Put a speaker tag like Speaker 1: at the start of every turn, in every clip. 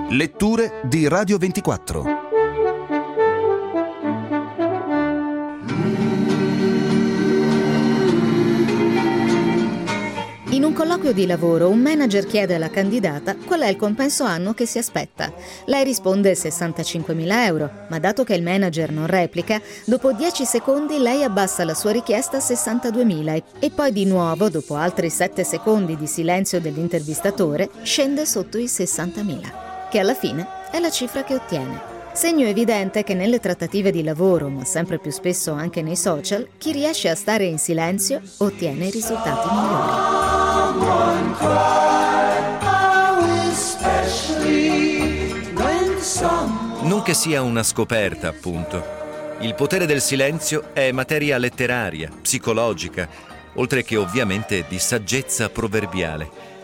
Speaker 1: Letture di Radio 24.
Speaker 2: In un colloquio di lavoro, un manager chiede alla candidata qual è il compenso annuo che si aspetta. Lei risponde 65.000 euro, ma dato che il manager non replica, dopo 10 secondi lei abbassa la sua richiesta a 62.000 e poi di nuovo, dopo altri 7 secondi di silenzio dell'intervistatore, scende sotto i 60.000, che alla fine è la cifra che ottiene. Segno evidente che nelle trattative di lavoro, ma sempre più spesso anche nei social, chi riesce a stare in silenzio ottiene i risultati migliori.
Speaker 3: Non che sia una scoperta, appunto. Il potere del silenzio è materia letteraria, psicologica, oltre che ovviamente di saggezza proverbiale.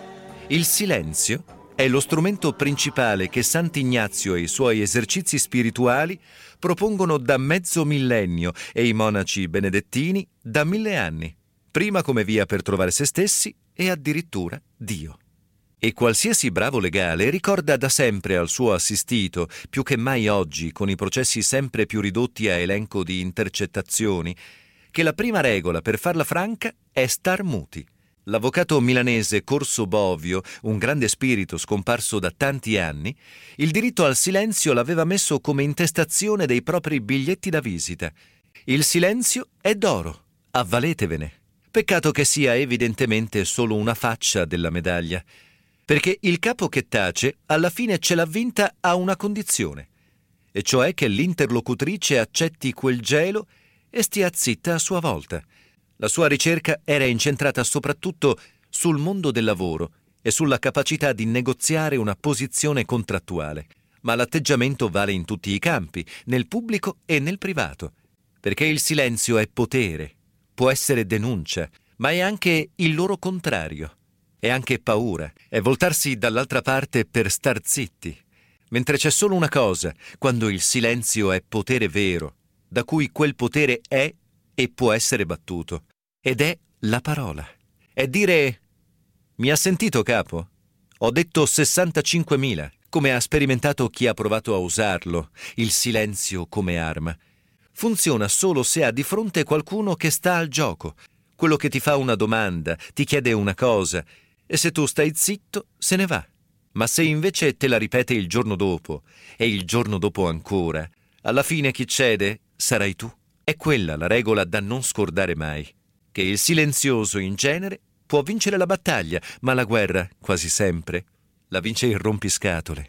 Speaker 3: Il silenzio è lo strumento principale che Sant'Ignazio e i suoi esercizi spirituali propongono da mezzo millennio e i monaci benedettini da 1000 anni, prima come via per trovare se stessi e addirittura Dio. E qualsiasi bravo legale ricorda da sempre al suo assistito, più che mai oggi con i processi sempre più ridotti a elenco di intercettazioni, che la prima regola per farla franca è star muti. L'avvocato milanese Corso Bovio, un grande spirito scomparso da tanti anni, il diritto al silenzio l'aveva messo come intestazione dei propri biglietti da visita. Il silenzio è d'oro, avvaletevene. Peccato che sia evidentemente solo una faccia della medaglia, perché il capo che tace alla fine ce l'ha vinta a una condizione, e cioè che l'interlocutrice accetti quel gelo e stia zitta a sua volta. La sua ricerca era incentrata soprattutto sul mondo del lavoro e sulla capacità di negoziare una posizione contrattuale, ma l'atteggiamento vale in tutti i campi, nel pubblico e nel privato, perché il silenzio è potere, può essere denuncia, ma è anche il loro contrario, è anche paura, è voltarsi dall'altra parte per star zitti, mentre c'è solo una cosa, quando il silenzio è potere vero, da cui quel potere è e può essere battuto, ed è la parola. È dire: mi ha sentito, capo? Ho detto 65.000, come ha sperimentato chi ha provato a usarlo, il silenzio come arma. Funziona solo se ha di fronte qualcuno che sta al gioco, quello che ti fa una domanda, ti chiede una cosa, e se tu stai zitto, se ne va. Ma se invece te la ripete il giorno dopo, e il giorno dopo ancora, alla fine chi cede sarai tu. È quella la regola da non scordare mai, che il silenzioso in genere può vincere la battaglia, ma la guerra, quasi sempre, la vince il rompiscatole.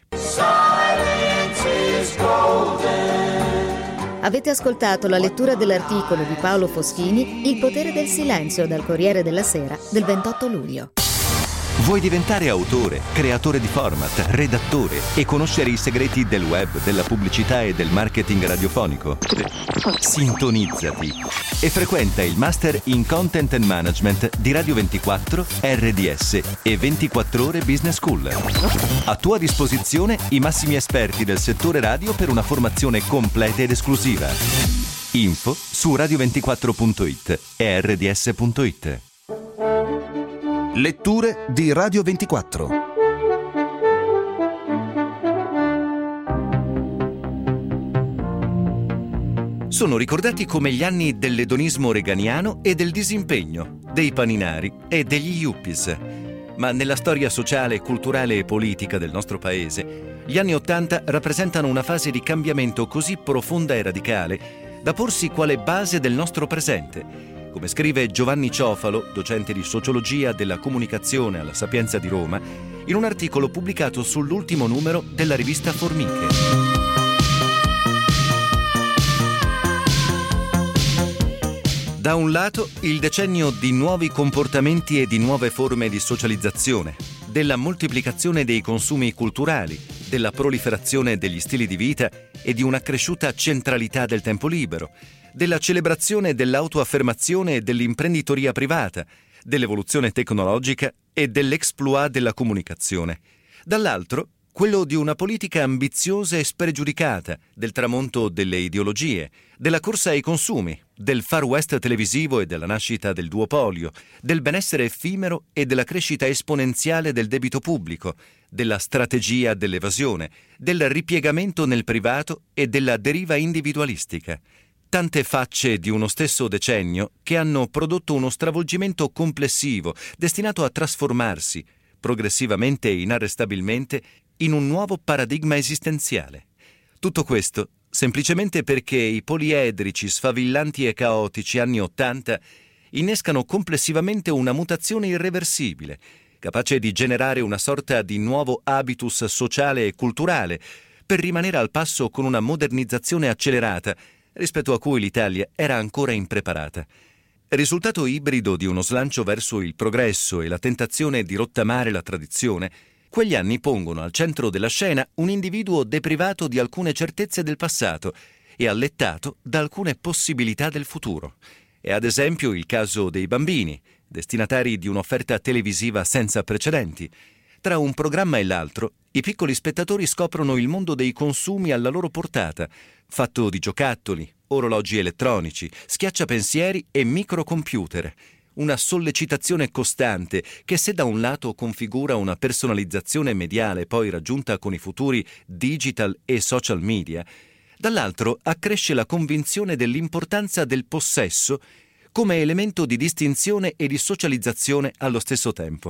Speaker 2: Avete ascoltato la lettura dell'articolo di Paolo Foschini, Il potere del silenzio, dal Corriere della Sera del 28 luglio.
Speaker 3: Vuoi diventare autore, creatore di format, redattore e conoscere i segreti del web, della pubblicità e del marketing radiofonico? Sintonizzati e frequenta il Master in Content and Management di Radio 24, RDS e 24 Ore Business School. A tua disposizione i massimi esperti del settore radio per una formazione completa ed esclusiva. Info su radio24.it e rds.it.
Speaker 1: Letture di Radio 24.
Speaker 3: Sono ricordati come gli anni dell'edonismo reganiano e del disimpegno, dei paninari e degli yuppies. Ma nella storia sociale, culturale e politica del nostro paese, gli anni '80 rappresentano una fase di cambiamento così profonda e radicale da porsi quale base del nostro presente. Come scrive Giovanni Ciofalo, docente di sociologia della comunicazione alla Sapienza di Roma, in un articolo pubblicato sull'ultimo numero della rivista Formiche. Da un lato, il decennio di nuovi comportamenti e di nuove forme di socializzazione, della moltiplicazione dei consumi culturali, della proliferazione degli stili di vita e di un'accresciuta centralità del tempo libero, della celebrazione dell'autoaffermazione e dell'imprenditoria privata, dell'evoluzione tecnologica e dell'exploit della comunicazione. Dall'altro, quello di una politica ambiziosa e spregiudicata, del tramonto delle ideologie, della corsa ai consumi, del Far West televisivo e della nascita del duopolio, del benessere effimero e della crescita esponenziale del debito pubblico, della strategia dell'evasione, del ripiegamento nel privato e della deriva individualistica. Tante facce di uno stesso decennio che hanno prodotto uno stravolgimento complessivo destinato a trasformarsi, progressivamente e inarrestabilmente, in un nuovo paradigma esistenziale. Tutto questo semplicemente perché i poliedrici, sfavillanti e caotici anni '80 innescano complessivamente una mutazione irreversibile, capace di generare una sorta di nuovo habitus sociale e culturale, per rimanere al passo con una modernizzazione accelerata, rispetto a cui l'Italia era ancora impreparata. Risultato ibrido di uno slancio verso il progresso e la tentazione di rottamare la tradizione, quegli anni pongono al centro della scena un individuo deprivato di alcune certezze del passato e allettato da alcune possibilità del futuro. È ad esempio il caso dei bambini, destinatari di un'offerta televisiva senza precedenti. Tra un programma e l'altro, i piccoli spettatori scoprono il mondo dei consumi alla loro portata, fatto di giocattoli, orologi elettronici, schiacciapensieri e microcomputer. Una sollecitazione costante che, se da un lato configura una personalizzazione mediale poi raggiunta con i futuri digital e social media, dall'altro accresce la convinzione dell'importanza del possesso come elemento di distinzione e di socializzazione allo stesso tempo.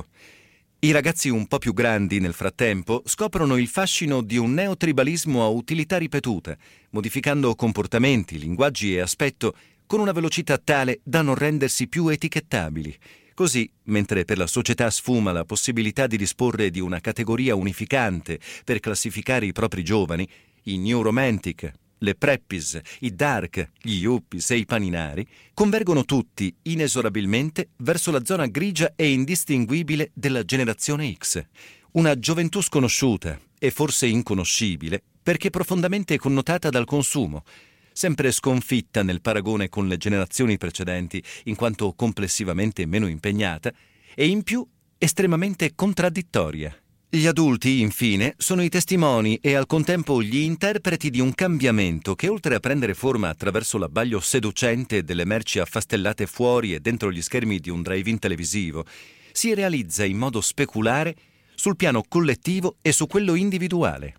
Speaker 3: I ragazzi un po' più grandi, nel frattempo, scoprono il fascino di un neotribalismo a utilità ripetuta, modificando comportamenti, linguaggi e aspetto con una velocità tale da non rendersi più etichettabili. Così, mentre per la società sfuma la possibilità di disporre di una categoria unificante per classificare i propri giovani, i new romantic, le preppies, i dark, gli yuppies e i paninari convergono tutti inesorabilmente verso la zona grigia e indistinguibile della generazione X, una gioventù sconosciuta e forse inconoscibile perché profondamente connotata dal consumo, sempre sconfitta nel paragone con le generazioni precedenti in quanto complessivamente meno impegnata e in più estremamente contraddittoria. Gli adulti, infine, sono i testimoni e al contempo gli interpreti di un cambiamento che, oltre a prendere forma attraverso l'abbaglio seducente delle merci affastellate fuori e dentro gli schermi di un drive-in televisivo, si realizza in modo speculare sul piano collettivo e su quello individuale.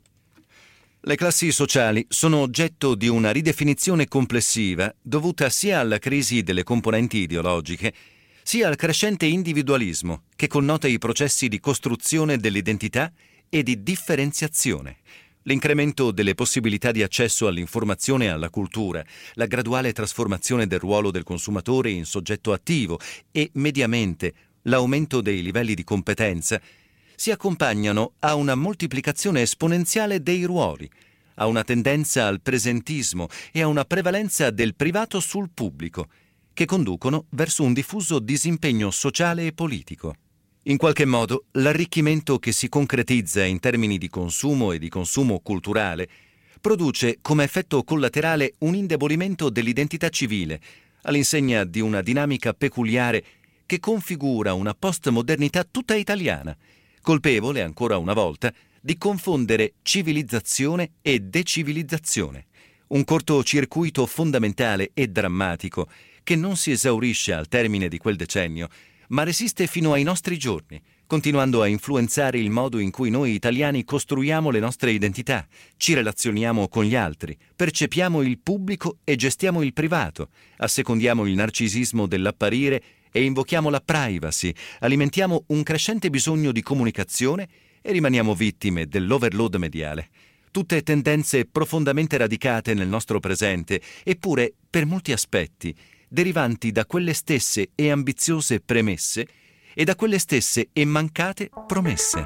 Speaker 3: Le classi sociali sono oggetto di una ridefinizione complessiva dovuta sia alla crisi delle componenti ideologiche, sia al crescente individualismo che connota i processi di costruzione dell'identità e di differenziazione, l'incremento delle possibilità di accesso all'informazione e alla cultura, la graduale trasformazione del ruolo del consumatore in soggetto attivo e, mediamente, l'aumento dei livelli di competenza si accompagnano a una moltiplicazione esponenziale dei ruoli, a una tendenza al presentismo e a una prevalenza del privato sul pubblico, che conducono verso un diffuso disimpegno sociale e politico. In qualche modo, l'arricchimento che si concretizza in termini di consumo e di consumo culturale produce come effetto collaterale un indebolimento dell'identità civile, all'insegna di una dinamica peculiare che configura una postmodernità tutta italiana, colpevole ancora una volta di confondere civilizzazione e decivilizzazione, un cortocircuito fondamentale e drammatico che non si esaurisce al termine di quel decennio, ma resiste fino ai nostri giorni, continuando a influenzare il modo in cui noi italiani costruiamo le nostre identità, ci relazioniamo con gli altri, percepiamo il pubblico e gestiamo il privato, assecondiamo il narcisismo dell'apparire e invochiamo la privacy, alimentiamo un crescente bisogno di comunicazione e rimaniamo vittime dell'overload mediale. Tutte tendenze profondamente radicate nel nostro presente, eppure, per molti aspetti, derivanti da quelle stesse e ambiziose premesse e da quelle stesse e mancate promesse.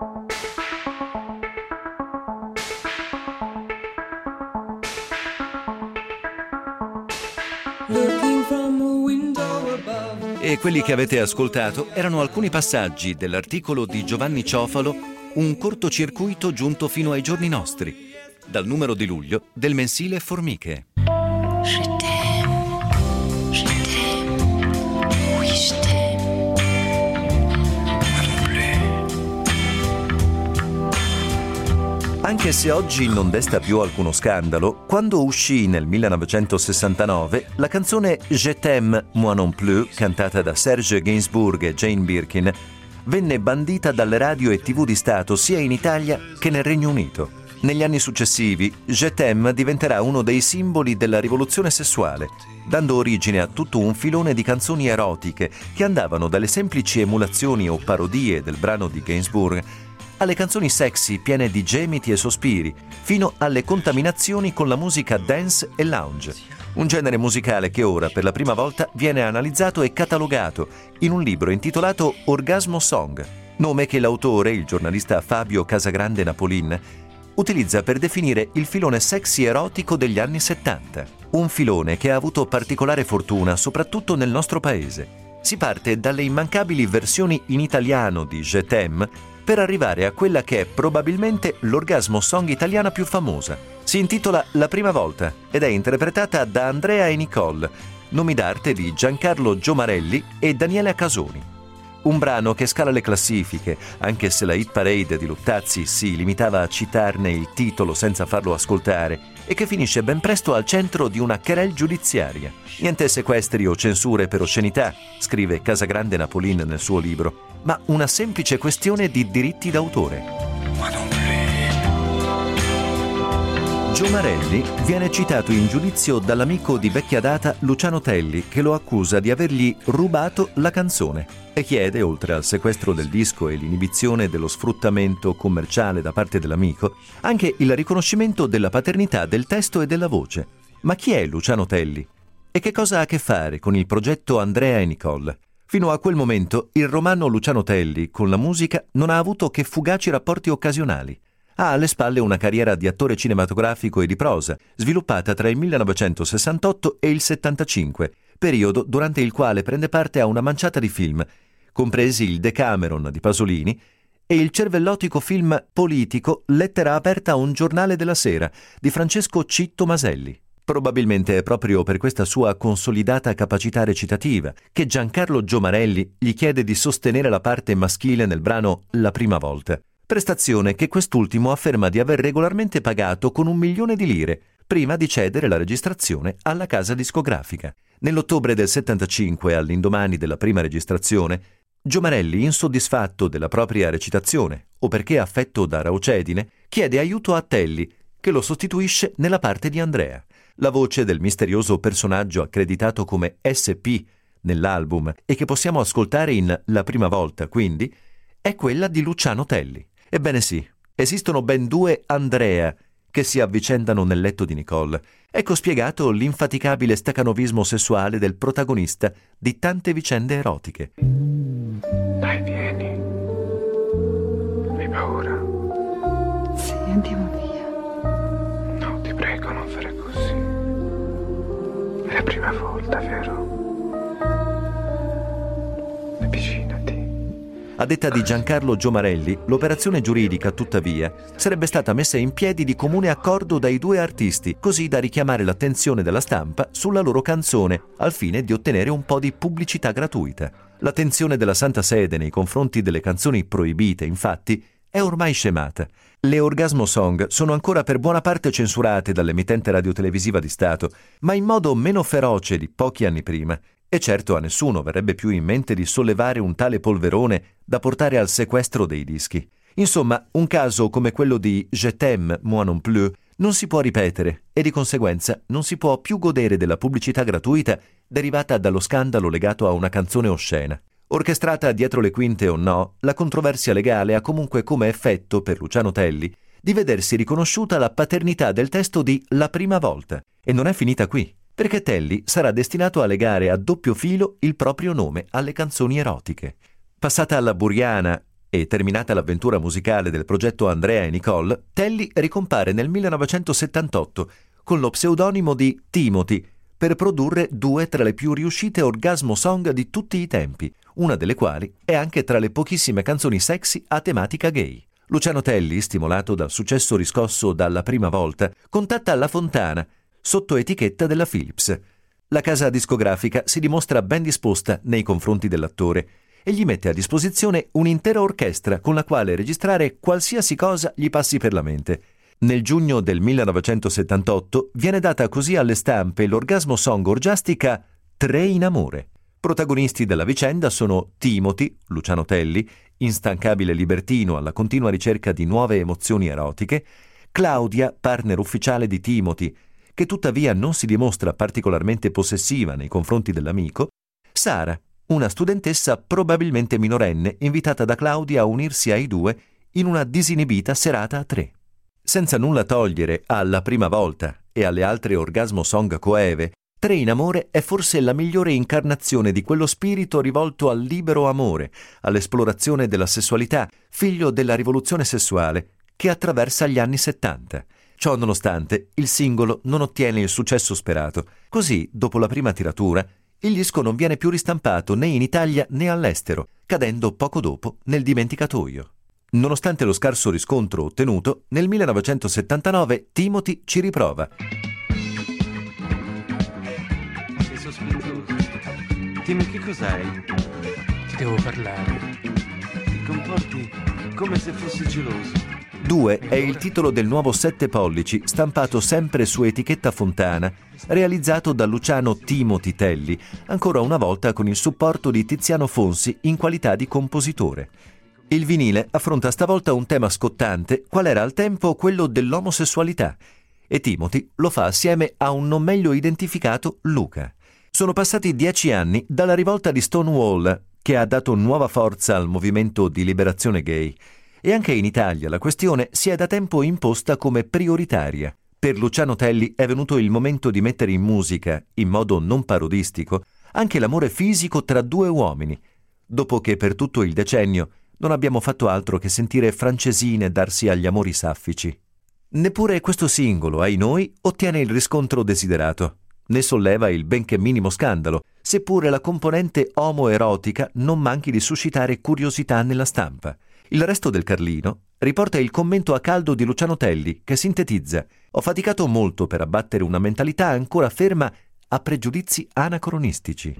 Speaker 3: E quelli che avete ascoltato erano alcuni passaggi dell'articolo di Giovanni Ciofalo, Un cortocircuito giunto fino ai giorni nostri, dal numero di luglio del mensile Formiche. Anche se oggi non desta più alcuno scandalo, quando uscì nel 1969 la canzone Je t'aime, moi non plus, cantata da Serge Gainsbourg e Jane Birkin, venne bandita dalle radio e TV di Stato sia in Italia che nel Regno Unito. Negli anni successivi, Je t'aime diventerà uno dei simboli della rivoluzione sessuale, dando origine a tutto un filone di canzoni erotiche che andavano dalle semplici emulazioni o parodie del brano di Gainsbourg alle canzoni sexy piene di gemiti e sospiri, fino alle contaminazioni con la musica dance e lounge. Un genere musicale che ora, per la prima volta, viene analizzato e catalogato in un libro intitolato Orgasmo Song, nome che l'autore, il giornalista Fabio Casagrande Napolin, utilizza per definire il filone sexy erotico degli anni 70. Un filone che ha avuto particolare fortuna soprattutto nel nostro paese. Si parte dalle immancabili versioni in italiano di Je t'aime per arrivare a quella che è probabilmente l'orgasmo song italiana più famosa. Si intitola La prima volta ed è interpretata da Andrea e Nicole, nomi d'arte di Giancarlo Giomarelli e Daniela Casoni. Un brano che scala le classifiche, anche se la hit parade di Luttazzi si limitava a citarne il titolo senza farlo ascoltare, e che finisce ben presto al centro di una querelle giudiziaria. Niente sequestri o censure per oscenità, scrive Casagrande Napolin nel suo libro, ma una semplice questione di diritti d'autore. Giomarelli viene citato in giudizio dall'amico di vecchia data Luciano Telli, che lo accusa di avergli rubato la canzone e chiede, oltre al sequestro del disco e l'inibizione dello sfruttamento commerciale da parte dell'amico, anche il riconoscimento della paternità del testo e della voce. Ma chi è Luciano Telli? E che cosa ha a che fare con il progetto Andrea e Nicole? Fino a quel momento il romano Luciano Telli con la musica non ha avuto che fugaci rapporti occasionali. Ha alle spalle una carriera di attore cinematografico e di prosa, sviluppata tra il 1968 e il 75, periodo durante il quale prende parte a una manciata di film, compresi il Decameron di Pasolini e il cervellotico film politico Lettera aperta a un giornale della sera di Francesco Citto Maselli. Probabilmente è proprio per questa sua consolidata capacità recitativa che Giancarlo Giomarelli gli chiede di sostenere la parte maschile nel brano La prima volta. Prestazione che quest'ultimo afferma di aver regolarmente pagato con 1 milione di lire, prima di cedere la registrazione alla casa discografica. Nell'ottobre del 75, all'indomani della prima registrazione, Giomarelli, insoddisfatto della propria recitazione, o perché affetto da raucedine, chiede aiuto a Telli, che lo sostituisce nella parte di Andrea. La voce del misterioso personaggio accreditato come SP nell'album e che possiamo ascoltare in La prima volta, quindi, è quella di Luciano Telli. Ebbene sì, esistono ben 2 Andrea che si avvicendano nel letto di Nicole. Ecco spiegato l'infaticabile stacanovismo sessuale del protagonista di tante vicende erotiche.
Speaker 4: Dai, vieni. Hai paura?
Speaker 5: Sì, andiamo via.
Speaker 4: No, ti prego, non fare così. È la prima volta, vero? Avvicinati.
Speaker 3: A detta di Giancarlo Giomarelli, l'operazione giuridica, tuttavia, sarebbe stata messa in piedi di comune accordo dai 2 artisti, così da richiamare l'attenzione della stampa sulla loro canzone, al fine di ottenere un po' di pubblicità gratuita. L'attenzione della Santa Sede nei confronti delle canzoni proibite, infatti, è ormai scemata. Le Orgasmo Song sono ancora per buona parte censurate dall'emittente radiotelevisiva di Stato, ma in modo meno feroce di pochi anni prima. E certo a nessuno verrebbe più in mente di sollevare un tale polverone da portare al sequestro dei dischi. Insomma, un caso come quello di Je t'aime, moi non plus non si può ripetere e di conseguenza non si può più godere della pubblicità gratuita derivata dallo scandalo legato a una canzone oscena. Orchestrata dietro le quinte o no, la controversia legale ha comunque come effetto per Luciano Telli di vedersi riconosciuta la paternità del testo di La prima volta. E non è finita qui, perché Telli sarà destinato a legare a doppio filo il proprio nome alle canzoni erotiche. Passata alla Buriana e terminata l'avventura musicale del progetto Andrea e Nicole, Telli ricompare nel 1978 con lo pseudonimo di Timothy per produrre 2 tra le più riuscite orgasmo song di tutti i tempi, una delle quali è anche tra le pochissime canzoni sexy a tematica gay. Luciano Telli, stimolato dal successo riscosso dalla prima volta, contatta La Fontana, sotto etichetta della Philips. La casa discografica si dimostra ben disposta nei confronti dell'attore e gli mette a disposizione un'intera orchestra con la quale registrare qualsiasi cosa gli passi per la mente. Nel giugno del 1978 viene data così alle stampe l'orgasmo song orgiastica 3 in amore. Protagonisti della vicenda sono Timothy, Luciano Telli, instancabile libertino alla continua ricerca di nuove emozioni erotiche, Claudia, partner ufficiale di Timothy, che tuttavia non si dimostra particolarmente possessiva nei confronti dell'amico, Sara, una studentessa probabilmente minorenne invitata da Claudia a unirsi ai due in una disinibita serata a 3. Senza nulla togliere alla Prima volta e alle altre orgasmo song coeve, 3 in amore è forse la migliore incarnazione di quello spirito rivolto al libero amore, all'esplorazione della sessualità, figlio della rivoluzione sessuale che attraversa gli anni 70. Ciò nonostante, il singolo non ottiene il successo sperato. Così, dopo la prima tiratura, il disco non viene più ristampato né in Italia né all'estero, cadendo poco dopo nel dimenticatoio. Nonostante lo scarso riscontro ottenuto, nel 1979 Timothy ci riprova.
Speaker 4: Sei sospettoso. Dimmi che cos'hai?
Speaker 6: Ti devo parlare.
Speaker 4: Ti comporti come se fossi geloso.
Speaker 3: 2 è il titolo del nuovo 7 pollici, stampato sempre su etichetta Fontana, realizzato da Luciano Timothy Telli, ancora una volta con il supporto di Tiziano Fonsi in qualità di compositore. Il vinile affronta stavolta un tema scottante, qual era al tempo quello dell'omosessualità, e Timothy lo fa assieme a un non meglio identificato Luca. Sono passati 10 anni dalla rivolta di Stonewall, che ha dato nuova forza al movimento di liberazione gay, e anche in Italia la questione si è da tempo imposta come prioritaria. Per Luciano Telli è venuto il momento di mettere in musica, in modo non parodistico, anche l'amore fisico tra 2 uomini, dopo che per tutto il decennio non abbiamo fatto altro che sentire francesine darsi agli amori saffici. Neppure questo singolo, ai noi, ottiene il riscontro desiderato. Ne solleva il benché minimo scandalo, seppure la componente omoerotica non manchi di suscitare curiosità nella stampa. Il resto del Carlino riporta il commento a caldo di Luciano Telli, che sintetizza: «Ho faticato molto per abbattere una mentalità ancora ferma a pregiudizi anacronistici».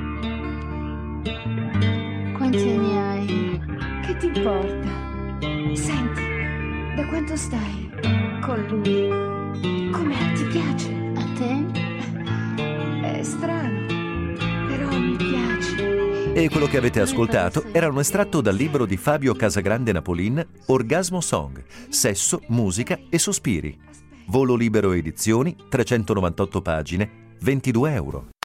Speaker 5: Quanti anni hai? Che ti importa? Senti, da quanto stai con lui? Com'è? Ti piace? A te? È strano, però mi piace.
Speaker 3: E quello che avete ascoltato era un estratto dal libro di Fabio Casagrande Napolin, Orgasmo Song, sesso, musica e sospiri. Volo Libero Edizioni, 398 pagine, €22.